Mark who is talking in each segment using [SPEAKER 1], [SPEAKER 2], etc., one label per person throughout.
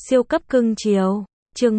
[SPEAKER 1] Siêu cấp cưng chiều. Chương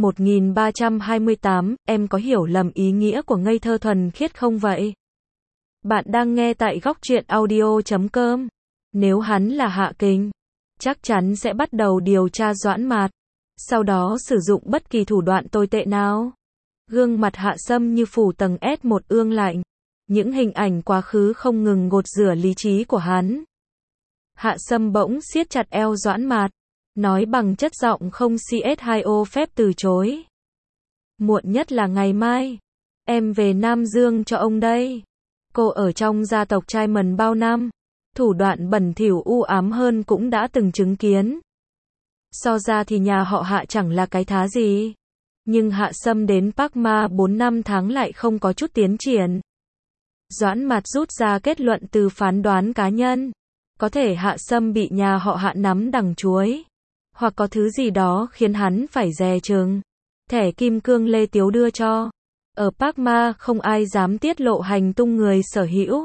[SPEAKER 1] 1328, em có hiểu lầm ý nghĩa của ngây thơ thuần khiết không vậy? Bạn đang nghe tại góc truyện audio.com. Nếu hắn là Hạ Kình, chắc chắn sẽ bắt đầu điều tra Doãn Mạt, sau đó sử dụng bất kỳ thủ đoạn tồi tệ nào. Gương mặt Hạ Sâm như phủ tầng S1 ương lạnh. Những hình ảnh quá khứ không ngừng gột rửa lý trí của hắn. Hạ Sâm bỗng siết chặt eo Doãn Mạt, nói bằng chất giọng không cs2o phép từ chối. Muộn nhất là ngày mai, em về Nam Dương cho ông đây. Cô ở trong gia tộc trai mần bao năm, thủ đoạn bẩn thỉu u ám hơn cũng đã từng chứng kiến. So ra thì nhà họ Hạ chẳng là cái thá gì. Nhưng Hạ Sâm đến Park Ma 4 năm tháng lại không có chút tiến triển. Doãn Mạt rút ra kết luận từ phán đoán cá nhân. Có thể Hạ Sâm bị nhà họ Hạ nắm đằng chuối, hoặc có thứ gì đó khiến hắn phải dè chừng. Thẻ kim cương Lê Tiếu đưa cho. Ở Park Ma không ai dám tiết lộ hành tung người sở hữu.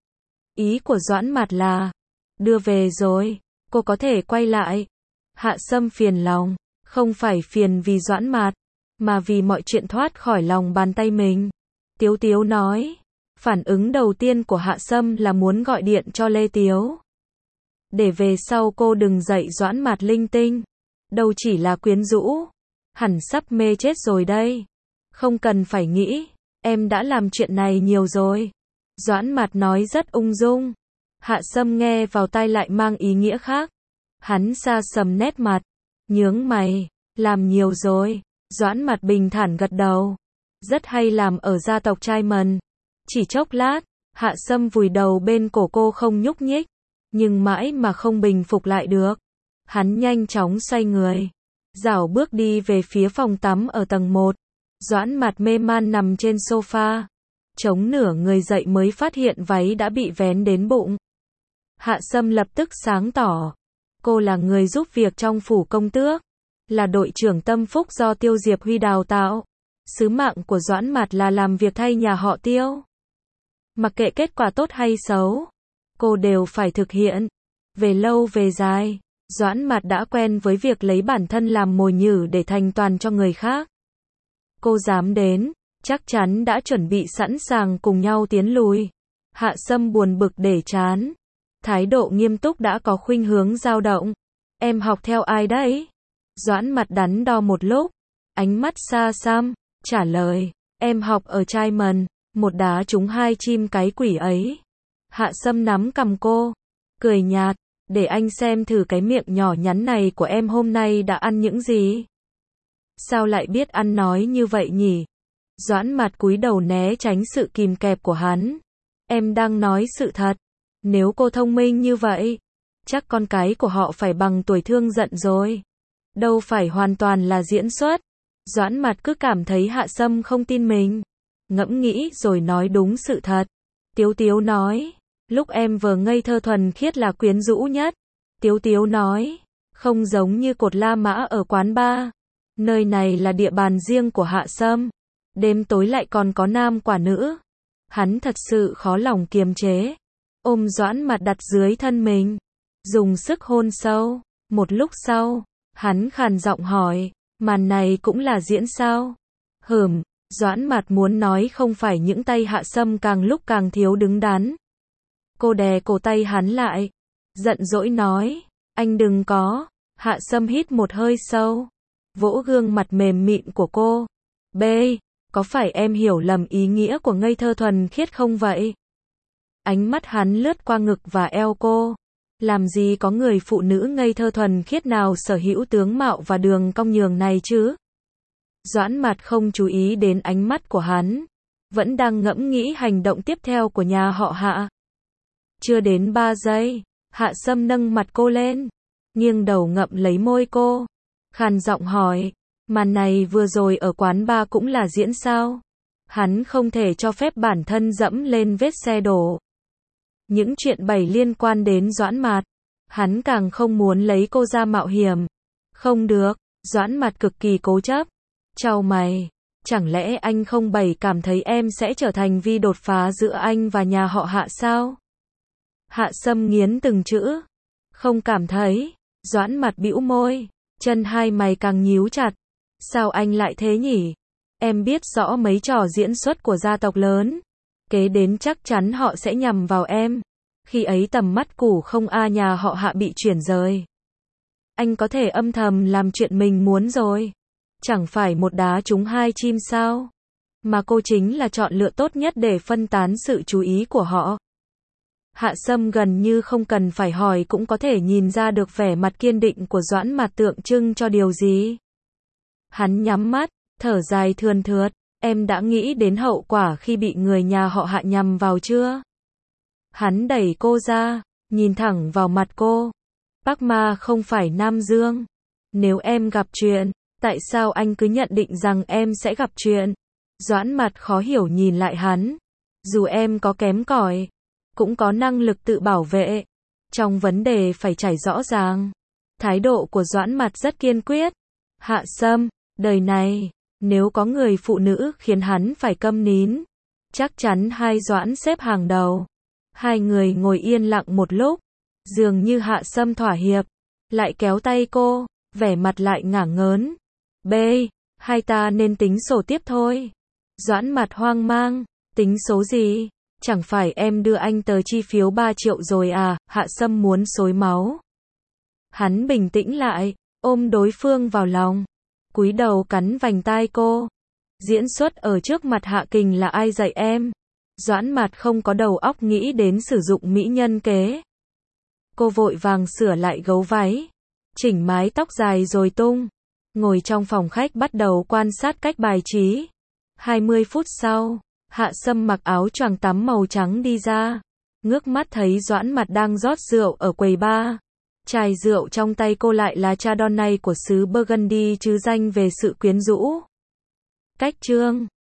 [SPEAKER 1] Ý của Doãn Mạt là, đưa về rồi, cô có thể quay lại. Hạ Sâm phiền lòng, không phải phiền vì Doãn Mạt, mà vì mọi chuyện thoát khỏi lòng bàn tay mình. Tiếu Tiếu nói. Phản ứng đầu tiên của Hạ Sâm là muốn gọi điện cho Lê Tiếu, để về sau cô đừng dạy Doãn Mạt linh tinh. Đâu chỉ là quyến rũ, hẳn sắp mê chết rồi đây. Không cần phải nghĩ, em đã làm chuyện này nhiều rồi. Doãn Mạt nói rất ung dung. Hạ Sâm nghe vào tai lại mang ý nghĩa khác. Hắn sa sầm nét mặt, nhướng mày, làm nhiều rồi. Doãn Mạt bình thản gật đầu. Rất hay làm ở gia tộc trai mần. Chỉ chốc lát, Hạ Sâm vùi đầu bên cổ cô không nhúc nhích, nhưng mãi mà không bình phục lại được. Hắn nhanh chóng xoay người, rảo bước đi về phía phòng tắm ở tầng 1. Doãn Mạt mê man nằm trên sofa, chống nửa người dậy mới phát hiện váy đã bị vén đến bụng. Hạ Sâm lập tức sáng tỏ. Cô là người giúp việc trong phủ công tước, là đội trưởng tâm phúc do Tiêu Diệp Huy đào tạo. Sứ mạng của Doãn Mạt là làm việc thay nhà họ Tiêu. Mặc kệ kết quả tốt hay xấu, cô đều phải thực hiện. Về lâu về dài, Doãn Mạt đã quen với việc lấy bản thân làm mồi nhử để thành toàn cho người khác. Cô dám đến, chắc chắn đã chuẩn bị sẵn sàng cùng nhau tiến lùi. Hạ Sâm buồn bực để chán. Thái độ nghiêm túc đã có khuynh hướng dao động. Em học theo ai đấy? Doãn Mạt đắn đo một lúc, ánh mắt xa xăm, trả lời, em học ở trai mần, một đá trúng hai chim cái quỷ ấy. Hạ Sâm nắm cằm cô, cười nhạt, để anh xem thử cái miệng nhỏ nhắn này của em hôm nay đã ăn những gì. Sao lại biết ăn nói như vậy nhỉ? Doãn Mạt cúi đầu né tránh sự kìm kẹp của hắn. Em đang nói sự thật. Nếu cô thông minh như vậy, chắc con cái của họ phải bằng tuổi Thương Giận rồi. Đâu phải hoàn toàn là diễn xuất. Doãn Mạt cứ cảm thấy Hạ Sâm không tin mình. Ngẫm nghĩ rồi nói đúng sự thật. Tiếu Tiếu nói, lúc em vừa ngây thơ thuần khiết là quyến rũ nhất. Tiếu Tiếu nói, không giống như cột La Mã ở quán bar. Nơi này là địa bàn riêng của Hạ Sâm. Đêm tối lại còn có nam quả nữ. Hắn thật sự khó lòng kiềm chế. Ôm Doãn Mạt đặt dưới thân mình, dùng sức hôn sâu. Một lúc sau, hắn khàn giọng hỏi, màn này cũng là diễn sao? Doãn Mạt muốn nói không phải những tay Hạ Sâm càng lúc càng thiếu đứng đắn. Cô đè cổ tay hắn lại, giận dỗi nói, anh đừng có. Hạ Sâm hít một hơi sâu, vỗ gương mặt mềm mịn của cô. B, có phải em hiểu lầm ý nghĩa của ngây thơ thuần khiết không vậy? Ánh mắt hắn lướt qua ngực và eo cô. Làm gì có người phụ nữ ngây thơ thuần khiết nào sở hữu tướng mạo và đường cong nhường này chứ? Doãn Mạt không chú ý đến ánh mắt của hắn, vẫn đang ngẫm nghĩ hành động tiếp theo của nhà họ Hạ. Chưa đến 3 giây, Hạ Sâm nâng mặt cô lên, nghiêng đầu ngậm lấy môi cô, khàn giọng hỏi, màn này vừa rồi ở quán bar cũng là diễn sao? Hắn không thể cho phép bản thân dẫm lên vết xe đổ. Những chuyện bày liên quan đến Doãn Mạt, hắn càng không muốn lấy cô ra mạo hiểm. Không được, Doãn Mạt cực kỳ cố chấp. Chau mày, chẳng lẽ anh không cảm thấy em sẽ trở thành vi đột phá giữa anh và nhà họ Hạ sao? Hạ Sâm nghiến từng chữ. Không cảm thấy. Doãn Mạt bĩu môi. Chân hai mày càng nhíu chặt. Sao anh lại thế nhỉ? Em biết rõ mấy trò diễn xuất của gia tộc lớn. Kế đến chắc chắn họ sẽ nhằm vào em. Khi ấy tầm mắt củ không a nhà họ Hạ bị chuyển rời. Anh có thể âm thầm làm chuyện mình muốn rồi. Chẳng phải một đá trúng hai chim sao? Mà cô chính là chọn lựa tốt nhất để phân tán sự chú ý của họ. Hạ Sâm gần như không cần phải hỏi cũng có thể nhìn ra được vẻ mặt kiên định của Doãn Mạt tượng trưng cho điều gì. Hắn nhắm mắt, thở dài thườn thượt, em đã nghĩ đến hậu quả khi bị người nhà họ Hạ nhằm vào chưa? Hắn đẩy cô ra, nhìn thẳng vào mặt cô. Bắc Ma không phải Nam Dương. Nếu em gặp chuyện, tại sao anh cứ nhận định rằng em sẽ gặp chuyện? Doãn Mạt khó hiểu nhìn lại hắn. Dù em có kém cỏi, cũng có năng lực tự bảo vệ. Trong vấn đề phải trải rõ ràng. Thái độ của Doãn Mạt rất kiên quyết. Hạ Sâm, đời này, nếu có người phụ nữ khiến hắn phải câm nín, chắc chắn hai Doãn xếp hàng đầu. Hai người ngồi yên lặng một lúc, dường như Hạ Sâm thỏa hiệp, lại kéo tay cô, vẻ mặt lại ngả ngớn. B, hai ta nên tính sổ tiếp thôi. Doãn Mạt hoang mang, tính số gì? Chẳng phải em đưa anh tờ chi phiếu 3 triệu rồi à? Hạ Sâm muốn xối máu. Hắn bình tĩnh lại, ôm đối phương vào lòng, cúi đầu cắn vành tai cô. Diễn xuất ở trước mặt Hạ Kình là ai dạy em? Doãn Mạt không có đầu óc nghĩ đến sử dụng mỹ nhân kế. Cô vội vàng sửa lại gấu váy, chỉnh mái tóc dài rồi tung, ngồi trong phòng khách bắt đầu quan sát cách bài trí. 20 phút sau, Hạ Sâm mặc áo choàng tắm màu trắng đi ra, ngước mắt thấy Doãn Mạt đang rót rượu ở quầy bar. Chai rượu trong tay cô lại là Chardonnay của xứ Burgundy chứ danh về sự quyến rũ. Cách chương